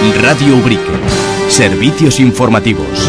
Radio Ubrique. Servicios informativos.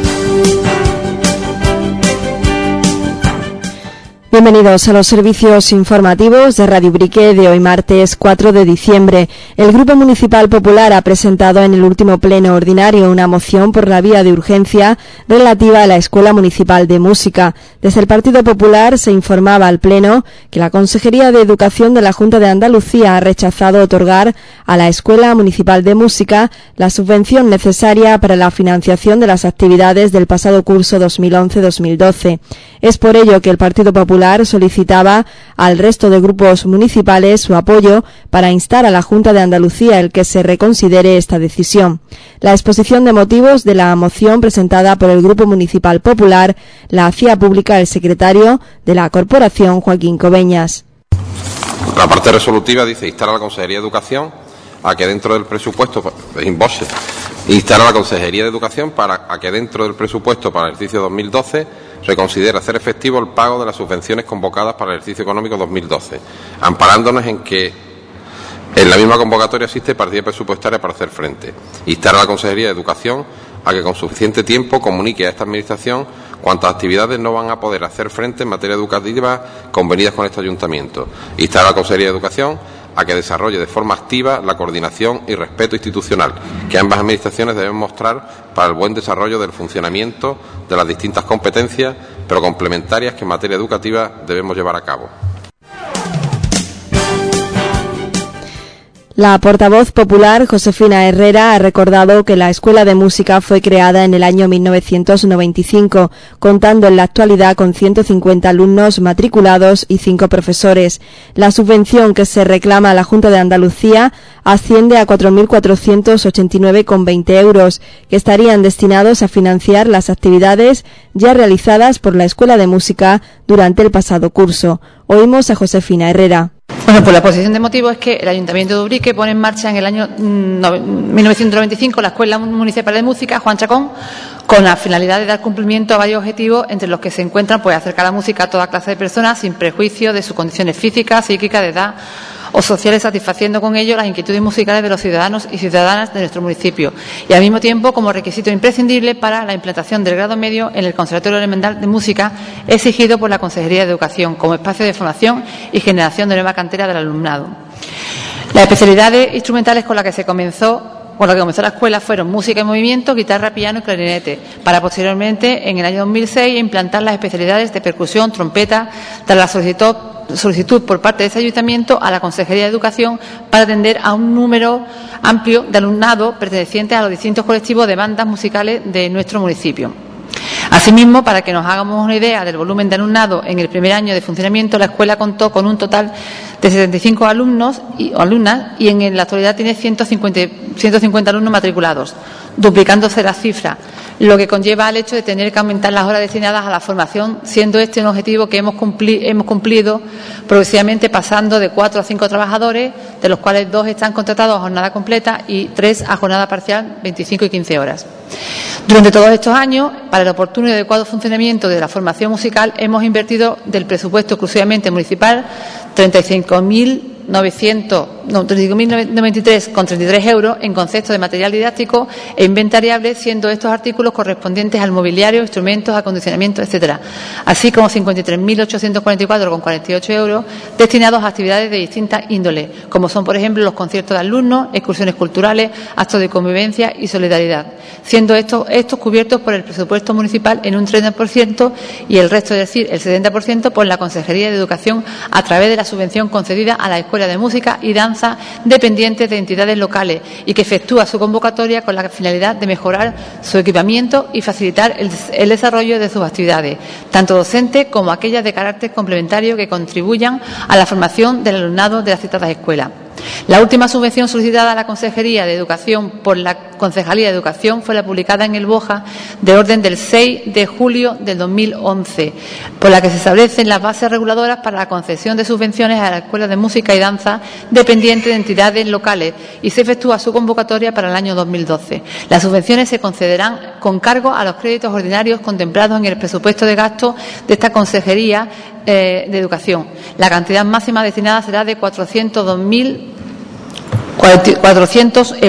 Bienvenidos a los servicios informativos de Radio Ubrique de hoy martes 4 de diciembre. El Grupo Municipal Popular ha presentado en el último pleno ordinario una moción por la vía de urgencia relativa a la Escuela Municipal de Música. Desde el Partido Popular se informaba al pleno que la Consejería de Educación de la Junta de Andalucía ha rechazado otorgar a la Escuela Municipal de Música la subvención necesaria para la financiación de las actividades del pasado curso 2011-2012. Es por ello que el Partido Popular solicitaba al resto de grupos municipales su apoyo para instar a la Junta de Andalucía el que se reconsidere esta decisión. La exposición de motivos de la moción presentada por el Grupo Municipal Popular la hacía pública el secretario de la Corporación, Joaquín Cobeñas. La parte resolutiva dice instar a la Consejería de Educación a que dentro del presupuesto, instar a la Consejería de Educación a que dentro del presupuesto para el ejercicio 2012 reconsidere hacer efectivo el pago de las subvenciones convocadas para el ejercicio económico 2012, amparándonos en que en la misma convocatoria existe partida presupuestaria para hacer frente. Instar a la Consejería de Educación a que con suficiente tiempo comunique a esta Administración cuántas actividades no van a poder hacer frente en materia educativa convenidas con este Ayuntamiento. Instar a la Consejería de Educación a que desarrolle de forma activa la coordinación y respeto institucional que ambas administraciones deben mostrar para el buen desarrollo del funcionamiento de las distintas competencias, pero complementarias que en materia educativa debemos llevar a cabo. La portavoz popular, Josefina Herrera, ha recordado que la Escuela de Música fue creada en el año 1995, contando en la actualidad con 150 alumnos matriculados y 5 profesores. La subvención que se reclama a la Junta de Andalucía asciende a 4.489,20 euros, que estarían destinados a financiar las actividades ya realizadas por la Escuela de Música durante el pasado curso. Oímos a Josefina Herrera. Bueno, pues la exposición de motivos es que el Ayuntamiento de Ubrique pone en marcha en el año 1995 la Escuela Municipal de Música Juan Chacón, con la finalidad de dar cumplimiento a varios objetivos, entre los que se encuentran pues acercar la música a toda clase de personas sin prejuicio de sus condiciones físicas, psíquicas, de edad o sociales, satisfaciendo con ello las inquietudes musicales de los ciudadanos y ciudadanas de nuestro municipio, y al mismo tiempo como requisito imprescindible para la implantación del grado medio en el Conservatorio Elemental de Música exigido por la Consejería de Educación como espacio de formación y generación de nueva cantera del alumnado. Las especialidades instrumentales con las que comenzó la escuela fueron música en movimiento, guitarra, piano y clarinete, para posteriormente, en el año 2006, implantar las especialidades de percusión, trompeta, tras la solicitud por parte de ese ayuntamiento a la Consejería de Educación para atender a un número amplio de alumnado pertenecientes a los distintos colectivos de bandas musicales de nuestro municipio. Asimismo, para que nos hagamos una idea del volumen de alumnado en el primer año de funcionamiento, la escuela contó con un total de 75 alumnos o alumnas y en la actualidad tiene 150 alumnos matriculados, duplicándose la cifra, lo que conlleva al hecho de tener que aumentar las horas destinadas a la formación, siendo este un objetivo que hemos cumplido progresivamente, pasando de 4 a 5 trabajadores, de los cuales 2 están contratados a jornada completa y 3 a jornada parcial, 25 y 15 horas. Durante todos estos años, para el oportuno y adecuado funcionamiento de la formación musical, hemos invertido del presupuesto exclusivamente municipal 35.093,33 euros en concepto de material didáctico e inventariable, siendo estos artículos correspondientes al mobiliario, instrumentos, acondicionamiento, etcétera, así como 53.844,48 euros destinados a actividades de distintas índoles, como son, por ejemplo, los conciertos de alumnos, excursiones culturales, actos de convivencia y solidaridad, siendo estos cubiertos por el presupuesto municipal en un 30% y el resto, es decir, el 70%, por la Consejería de Educación a través de la subvención concedida a la Escuela de Música y Danza dependientes de entidades locales y que efectúa su convocatoria con la finalidad de mejorar su equipamiento y facilitar el desarrollo de sus actividades, tanto docentes como aquellas de carácter complementario que contribuyan a la formación del alumnado de las citadas escuelas. La última subvención solicitada a la Consejería de Educación por la Concejalía de Educación fue la publicada en el BOJA de orden del 6 de julio del 2011, por la que se establecen las bases reguladoras para la concesión de subvenciones a las escuelas de música y danza dependientes de entidades locales y se efectúa su convocatoria para el año 2012. Las subvenciones se concederán con cargo a los créditos ordinarios contemplados en el presupuesto de gasto de esta Consejería de Educación. La cantidad máxima destinada será de 402.400 euros.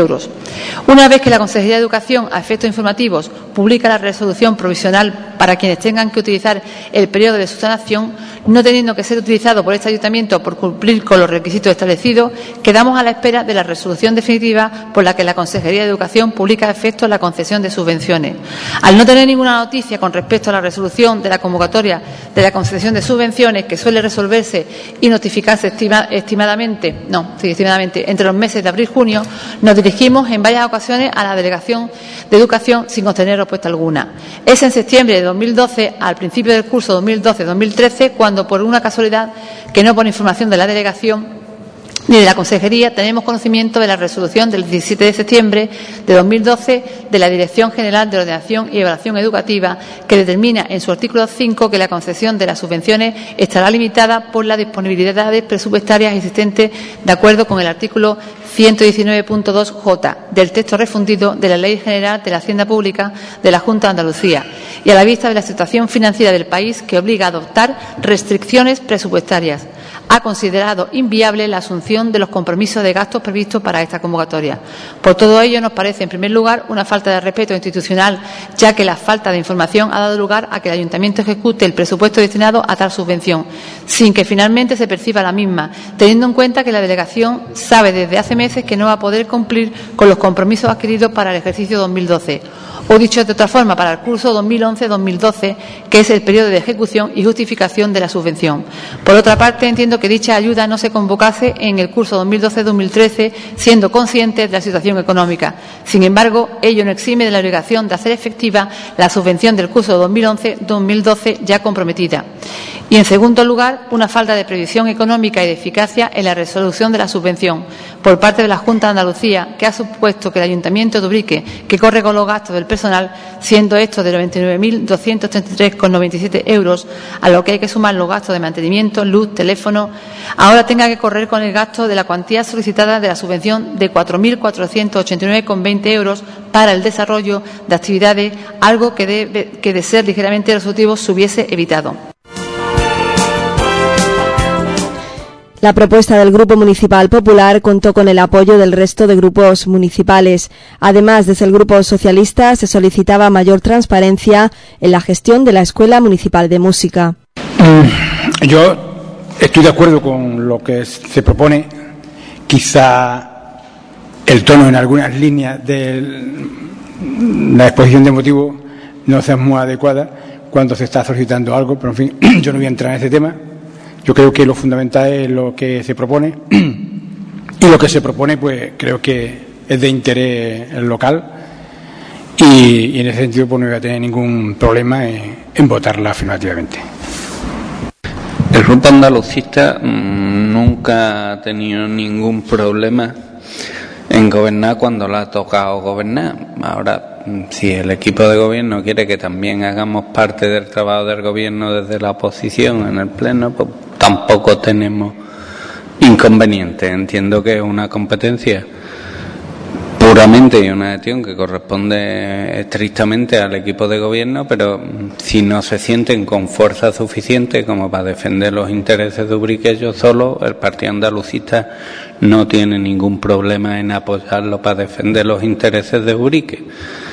Una vez que la Consejería de Educación, a efectos informativos, publica la resolución provisional para quienes tengan que utilizar el periodo de subsanación, no teniendo que ser utilizado por este ayuntamiento por cumplir con los requisitos establecidos, quedamos a la espera de la resolución definitiva por la que la Consejería de Educación publica a efectos la concesión de subvenciones. Al no tener ninguna noticia con respecto a la resolución de la convocatoria de la concesión de subvenciones, que suele resolverse y notificarse estimadamente entre los meses de abril y junio, nos dirigimos en varias ocasiones a la Delegación de Educación sin obtener respuesta alguna. Es en septiembre de 2012, al principio del curso 2012-2013, cuando, por una casualidad que no por información de la Delegación ni de la Consejería, tenemos conocimiento de la resolución del 17 de septiembre de 2012 de la Dirección General de Ordenación y Evaluación Educativa, que determina en su artículo 5 que la concesión de las subvenciones estará limitada por las disponibilidades presupuestarias existentes de acuerdo con el artículo 119.2J del texto refundido de la Ley General de la Hacienda Pública de la Junta de Andalucía, y a la vista de la situación financiera del país, que obliga a adoptar restricciones presupuestarias. Ha considerado inviable la asunción de los compromisos de gastos previstos para esta convocatoria. Por todo ello, nos parece, en primer lugar, una falta de respeto institucional, ya que la falta de información ha dado lugar a que el Ayuntamiento ejecute el presupuesto destinado a tal subvención, sin que finalmente se perciba la misma, teniendo en cuenta que la Delegación sabe desde hace meses que no va a poder cumplir con los compromisos adquiridos para el ejercicio 2012. O dicho de otra forma, para el curso 2011-2012, que es el periodo de ejecución y justificación de la subvención. Por otra parte, entiendo que dicha ayuda no se convocase en el curso 2012-2013, siendo conscientes de la situación económica. Sin embargo, ello no exime de la obligación de hacer efectiva la subvención del curso 2011-2012 ya comprometida. Y, en segundo lugar, una falta de previsión económica y de eficacia en la resolución de la subvención por parte de la Junta de Andalucía, que ha supuesto que el Ayuntamiento de Ubrique, que corre con los gastos del personal, siendo estos de 99.233,97 euros, a lo que hay que sumar los gastos de mantenimiento, luz, teléfono, ahora tenga que correr con el gasto de la cuantía solicitada de la subvención de 4.489,20 euros para el desarrollo de actividades, algo que de ser ligeramente resolutivo se hubiese evitado. La propuesta del Grupo Municipal Popular contó con el apoyo del resto de grupos municipales. Además, desde el Grupo Socialista se solicitaba mayor transparencia en la gestión de la Escuela Municipal de Música. Yo estoy de acuerdo con lo que se propone. Quizá el tono en algunas líneas de la exposición de motivos no sea muy adecuada cuando se está solicitando algo, pero en fin, yo no voy a entrar en ese tema. Yo creo que lo fundamental es lo que se propone, y lo que se propone pues creo que es de interés local, y en ese sentido pues no voy a tener ningún problema en votarla afirmativamente. El Grupo Andalucista nunca ha tenido ningún problema en gobernar cuando le ha tocado gobernar. Ahora, si el equipo de gobierno quiere que también hagamos parte del trabajo del gobierno desde la oposición en el pleno, pues tampoco tenemos inconveniente. Entiendo que es una competencia puramente y una gestión que corresponde estrictamente al equipo de gobierno, pero si no se sienten con fuerza suficiente como para defender los intereses de Ubrique ellos solo, el Partido Andalucista no tiene ningún problema en apoyarlo para defender los intereses de Ubrique,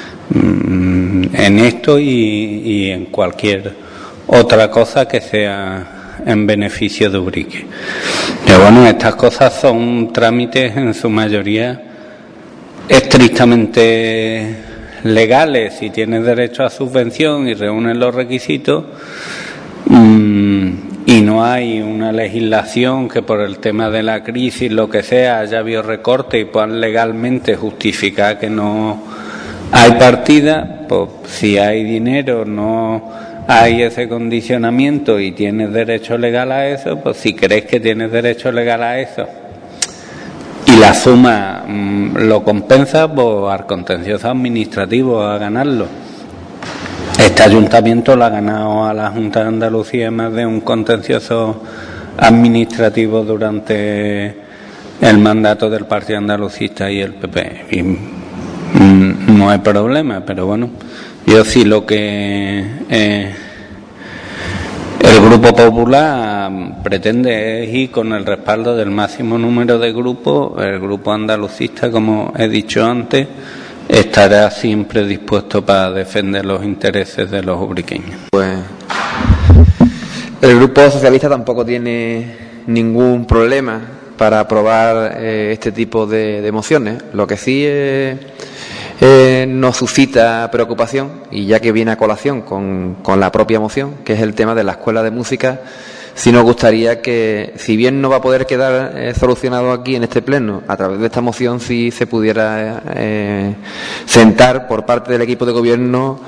en esto y en cualquier otra cosa que sea en beneficio de Ubrique. Pero bueno, estas cosas son trámites en su mayoría estrictamente legales. Si tienes derecho a subvención y reúnes los requisitos, y no hay una legislación que por el tema de la crisis, lo que sea, haya habido recorte y puedan legalmente justificar que no hay partida, pues si hay dinero, no hay ese condicionamiento y tienes derecho legal a eso, pues si crees que tienes derecho legal a eso y la suma lo compensa, pues al contencioso administrativo a ganarlo. Este ayuntamiento lo ha ganado a la Junta de Andalucía más de un contencioso administrativo durante el mandato del Partido Andalucista y el PP, y no hay problema. Pero bueno, yo sí lo que El Grupo Popular pretende ir con el respaldo del máximo número de grupos. El Grupo Andalucista, como he dicho antes, estará siempre dispuesto para defender los intereses de los ubriqueños. Pues el Grupo Socialista tampoco tiene ningún problema para aprobar este tipo de mociones. Lo que sí nos suscita preocupación, y ya que viene a colación con la propia moción, que es el tema de la escuela de música, sí nos gustaría que, si bien no va a poder quedar solucionado aquí en este pleno, a través de esta moción sí se pudiera sentar por parte del equipo de gobierno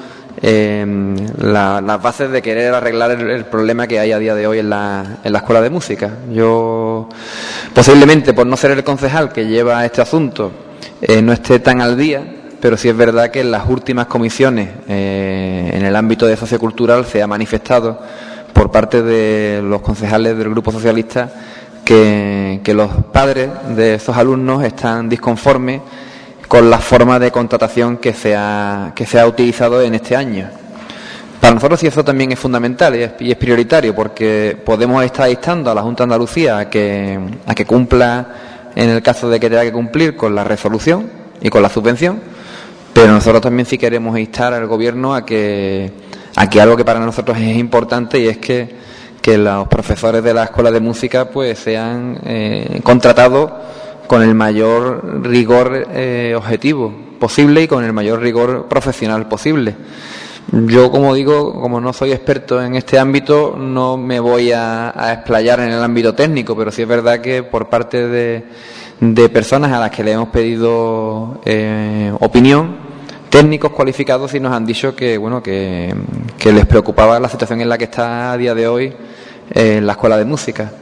las bases de querer arreglar el problema que hay a día de hoy en la escuela de música. Yo, posiblemente por no ser el concejal que lleva este asunto, no esté tan al día, pero sí es verdad que en las últimas comisiones en el ámbito de sociocultural se ha manifestado por parte de los concejales del Grupo Socialista que los padres de esos alumnos están disconformes con la forma de contratación que se ha utilizado en este año. Para nosotros sí eso también es fundamental y es prioritario, porque podemos estar instando a la Junta de Andalucía a que cumpla, en el caso de que tenga que cumplir, con la resolución y con la subvención, pero nosotros también sí queremos instar al Gobierno a que algo que para nosotros es importante, y es que los profesores de la escuela de música pues sean contratados con el mayor rigor objetivo posible y con el mayor rigor profesional posible. Yo, como digo, como no soy experto en este ámbito, no me voy a explayar en el ámbito técnico, pero sí es verdad que por parte de personas a las que le hemos pedido opinión, técnicos cualificados, sí nos han dicho que les preocupaba la situación en la que está a día de hoy la escuela de música.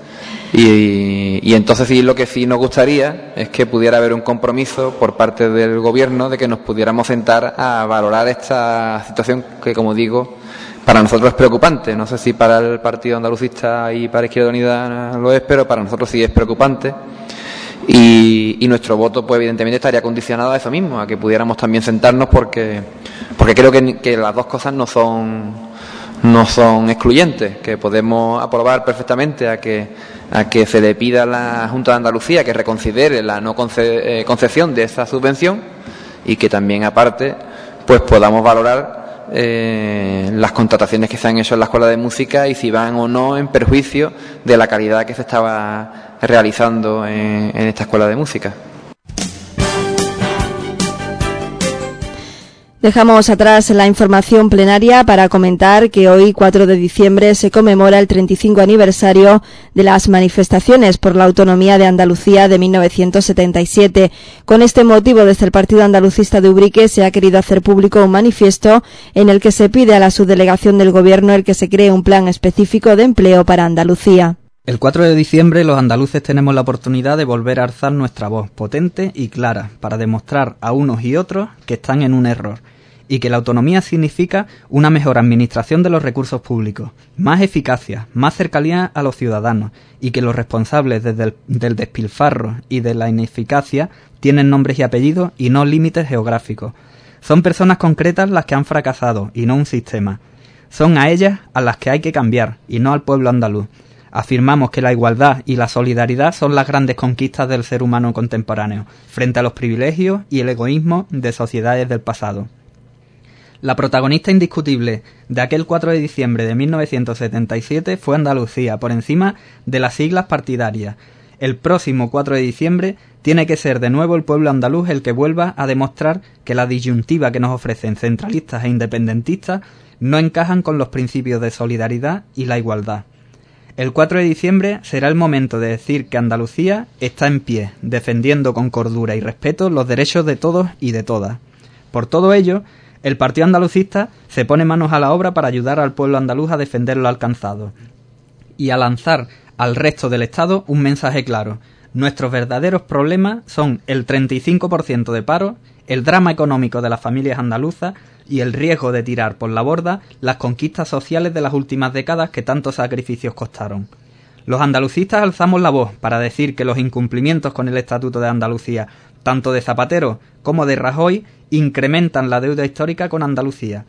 Y entonces sí, lo que sí nos gustaría es que pudiera haber un compromiso por parte del Gobierno de que nos pudiéramos sentar a valorar esta situación que, como digo, para nosotros es preocupante. No sé si para el Partido Andalucista y para Izquierda Unida lo es, pero para nosotros sí es preocupante. Y nuestro voto, pues evidentemente estaría condicionado a eso mismo, a que pudiéramos también sentarnos, porque creo que las dos cosas no son excluyentes, que podemos aprobar perfectamente a que se le pida a la Junta de Andalucía que reconsidere la no concesión de esa subvención, y que también aparte pues podamos valorar las contrataciones que se han hecho en la escuela de música y si van o no en perjuicio de la calidad que se estaba realizando en esta escuela de música. Dejamos atrás la información plenaria para comentar que hoy, 4 de diciembre, se conmemora el 35 aniversario de las manifestaciones por la autonomía de Andalucía de 1977. Con este motivo, desde el Partido Andalucista de Ubrique se ha querido hacer público un manifiesto en el que se pide a la subdelegación del Gobierno el que se cree un plan específico de empleo para Andalucía. El 4 de diciembre los andaluces tenemos la oportunidad de volver a alzar nuestra voz potente y clara para demostrar a unos y otros que están en un error y que la autonomía significa una mejor administración de los recursos públicos, más eficacia, más cercanía a los ciudadanos y que los responsables del despilfarro y de la ineficacia tienen nombres y apellidos y no límites geográficos. Son personas concretas las que han fracasado y no un sistema. Son a ellas a las que hay que cambiar y no al pueblo andaluz. Afirmamos que la igualdad y la solidaridad son las grandes conquistas del ser humano contemporáneo, frente a los privilegios y el egoísmo de sociedades del pasado. La protagonista indiscutible de aquel 4 de diciembre de 1977 fue Andalucía, por encima de las siglas partidarias. El próximo 4 de diciembre tiene que ser de nuevo el pueblo andaluz el que vuelva a demostrar que la disyuntiva que nos ofrecen centralistas e independentistas no encajan con los principios de solidaridad y la igualdad. El 4 de diciembre será el momento de decir que Andalucía está en pie, defendiendo con cordura y respeto los derechos de todos y de todas. Por todo ello, el Partido Andalucista se pone manos a la obra para ayudar al pueblo andaluz a defender lo alcanzado y a lanzar al resto del Estado un mensaje claro. Nuestros verdaderos problemas son el 35% de paro, el drama económico de las familias andaluzas y el riesgo de tirar por la borda las conquistas sociales de las últimas décadas que tantos sacrificios costaron. Los andalucistas alzamos la voz para decir que los incumplimientos con el Estatuto de Andalucía, tanto de Zapatero como de Rajoy, incrementan la deuda histórica con Andalucía.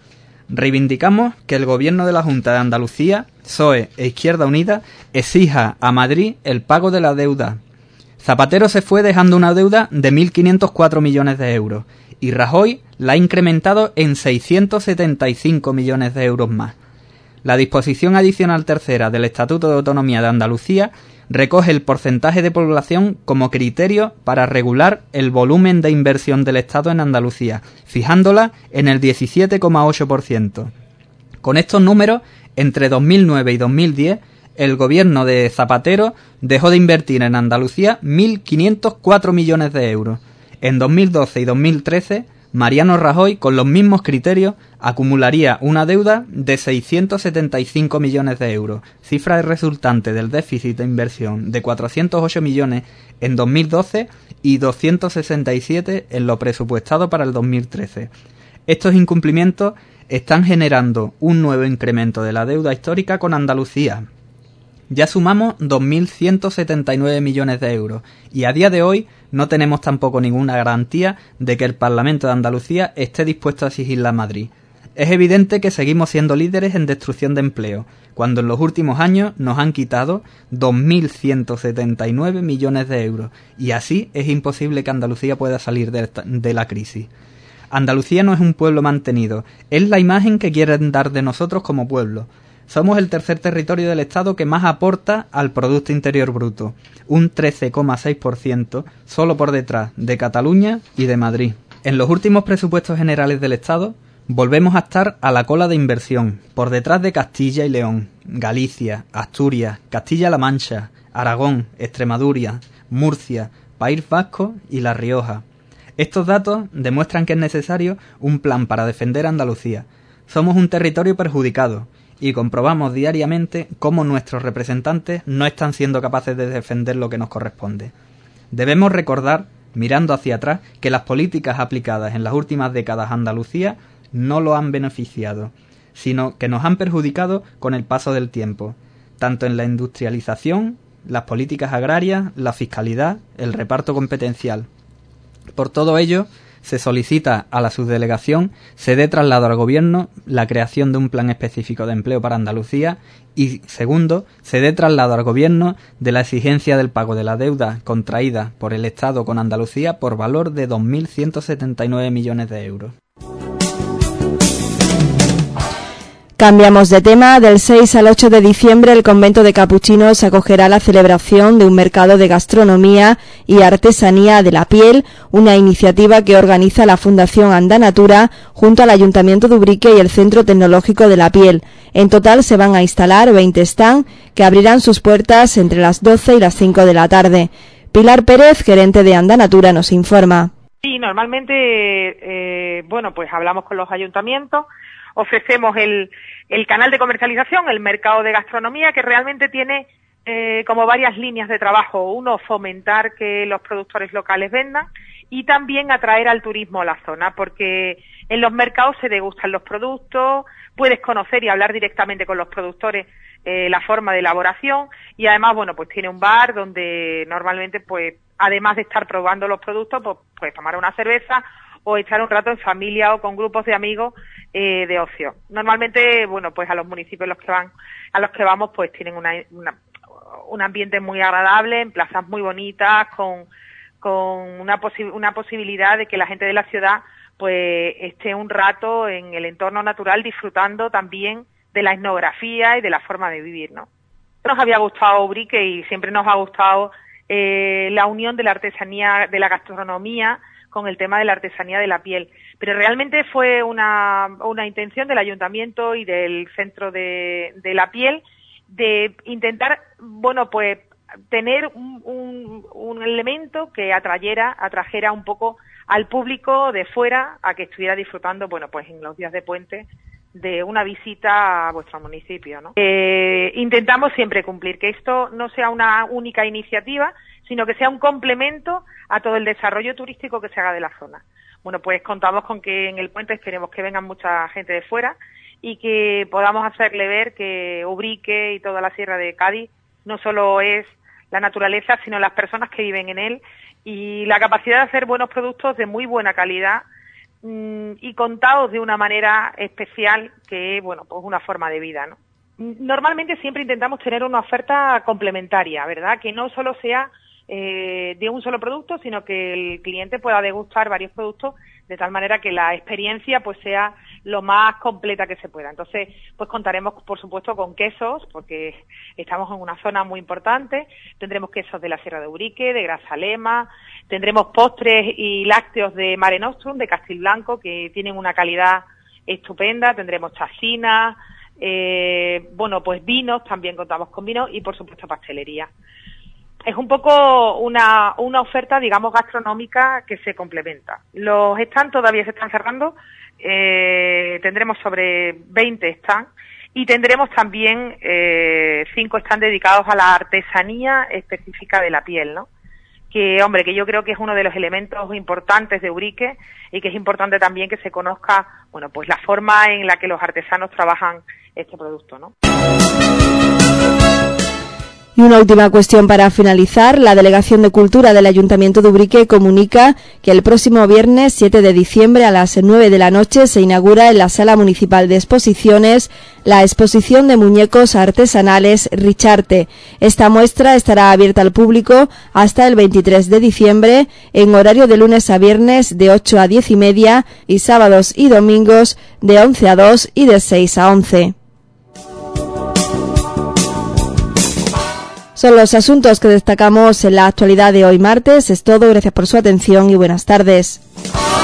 Reivindicamos que el Gobierno de la Junta de Andalucía, PSOE e Izquierda Unida, exija a Madrid el pago de la deuda. Zapatero se fue dejando una deuda de 1.504 millones de euros y Rajoy la ha incrementado en 675 millones de euros más. La disposición adicional tercera del Estatuto de Autonomía de Andalucía recoge el porcentaje de población como criterio para regular el volumen de inversión del Estado en Andalucía, fijándola en el 17,8%. Con estos números, entre 2009 y 2010, el gobierno de Zapatero dejó de invertir en Andalucía 1.504 millones de euros. En 2012 y 2013, Mariano Rajoy, con los mismos criterios, acumularía una deuda de 675 millones de euros, cifra resultante del déficit de inversión de 408 millones en 2012 y 267 en lo presupuestado para el 2013. Estos incumplimientos están generando un nuevo incremento de la deuda histórica con Andalucía. Ya sumamos 2.179 millones de euros y a día de hoy no tenemos tampoco ninguna garantía de que el Parlamento de Andalucía esté dispuesto a exigirla a Madrid. Es evidente que seguimos siendo líderes en destrucción de empleo, cuando en los últimos años nos han quitado 2.179 millones de euros y así es imposible que Andalucía pueda salir de la crisis. Andalucía no es un pueblo mantenido, es la imagen que quieren dar de nosotros como pueblo. Somos el tercer territorio del Estado que más aporta al Producto Interior Bruto, un 13,6%, solo por detrás de Cataluña y de Madrid. En los últimos presupuestos generales del Estado, volvemos a estar a la cola de inversión, por detrás de Castilla y León, Galicia, Asturias, Castilla-La Mancha, Aragón, Extremadura, Murcia, País Vasco y La Rioja. Estos datos demuestran que es necesario un plan para defender a Andalucía. Somos un territorio perjudicado, y comprobamos diariamente cómo nuestros representantes no están siendo capaces de defender lo que nos corresponde. Debemos recordar, mirando hacia atrás, que las políticas aplicadas en las últimas décadas a Andalucía no lo han beneficiado, sino que nos han perjudicado con el paso del tiempo, tanto en la industrialización, las políticas agrarias, la fiscalidad, el reparto competencial. Por todo ello, se solicita a la subdelegación se dé traslado al Gobierno la creación de un plan específico de empleo para Andalucía y, segundo, se dé traslado al Gobierno de la exigencia del pago de la deuda contraída por el Estado con Andalucía por valor de 2.179 millones de euros. Cambiamos de tema. Del 6 al 8 de diciembre el convento de capuchinos acogerá la celebración de un mercado de gastronomía y artesanía de la piel, una iniciativa que organiza la Fundación Andanatura junto al Ayuntamiento de Ubrique y el Centro Tecnológico de la Piel. En total se van a instalar 20 stands que abrirán sus puertas entre las 12 y las 5 de la tarde. Pilar Pérez, gerente de Andanatura, nos informa. Sí, normalmente, pues hablamos con los ayuntamientos, ofrecemos el canal de comercialización, el mercado de gastronomía, que realmente tiene como varias líneas de trabajo. Uno, fomentar que los productores locales vendan y también atraer al turismo a la zona, porque en los mercados se degustan los productos, puedes conocer y hablar directamente con los productores la forma de elaboración y además, pues tiene un bar donde normalmente, además de estar probando los productos, puedes tomar una cerveza o echar un rato en familia o con grupos de amigos de ocio. Normalmente, a los municipios a los que vamos, tienen un ambiente muy agradable, en plazas muy bonitas, con una posibilidad de que la gente de la ciudad esté un rato en el entorno natural disfrutando también de la etnografía y de la forma de vivir, ¿no? Nos había gustado Ubrique y siempre nos ha gustado la unión de la artesanía, de la gastronomía con el tema de la artesanía de la piel. Pero realmente fue una intención del Ayuntamiento y del Centro de la Piel de intentar, tener un elemento que atrajera un poco al público de fuera a que estuviera disfrutando, en los días de puente, de una visita a vuestro municipio, ¿no? Intentamos siempre cumplir, que esto no sea una única iniciativa, sino que sea un complemento a todo el desarrollo turístico que se haga de la zona. Contamos con que en el puente esperemos que vengan mucha gente de fuera y que podamos hacerle ver que Ubrique y toda la Sierra de Cádiz no solo es la naturaleza, sino las personas que viven en él y la capacidad de hacer buenos productos de muy buena calidad y contados de una manera especial que, bueno, pues una forma de vida, ¿no? Normalmente siempre intentamos tener una oferta complementaria, ¿verdad? Que no solo sea de un solo producto, sino que el cliente pueda degustar varios productos de tal manera que la experiencia pues sea lo más completa que se pueda. Entonces, pues contaremos, por supuesto, con quesos, porque estamos en una zona muy importante. Tendremos quesos de la Sierra de Ubrique, de Grazalema, tendremos postres y lácteos de Mare Nostrum, de Castilblanco, que tienen una calidad estupenda. Tendremos chacinas, bueno, pues vinos, también contamos con vinos y, por supuesto, pastelería. Es un poco una oferta, digamos, gastronómica que se complementa. Los stands todavía se están cerrando, tendremos sobre 20 stands y tendremos también 5 stands dedicados a la artesanía específica de la piel, ¿no? Que, hombre, que yo creo que es uno de los elementos importantes de Ubrique y que es importante también que se conozca, bueno, pues la forma en la que los artesanos trabajan este producto, ¿no? Y una última cuestión para finalizar. La Delegación de Cultura del Ayuntamiento de Ubrique comunica que el próximo viernes 7 de diciembre a las 9 de la noche se inaugura en la Sala Municipal de Exposiciones la exposición de muñecos artesanales Richarte. Esta muestra estará abierta al público hasta el 23 de diciembre en horario de lunes a viernes de 8 a 10 y media y sábados y domingos de 11 a 2 y de 6 a 11. Son los asuntos que destacamos en la actualidad de hoy martes. Es todo. Gracias por su atención y buenas tardes.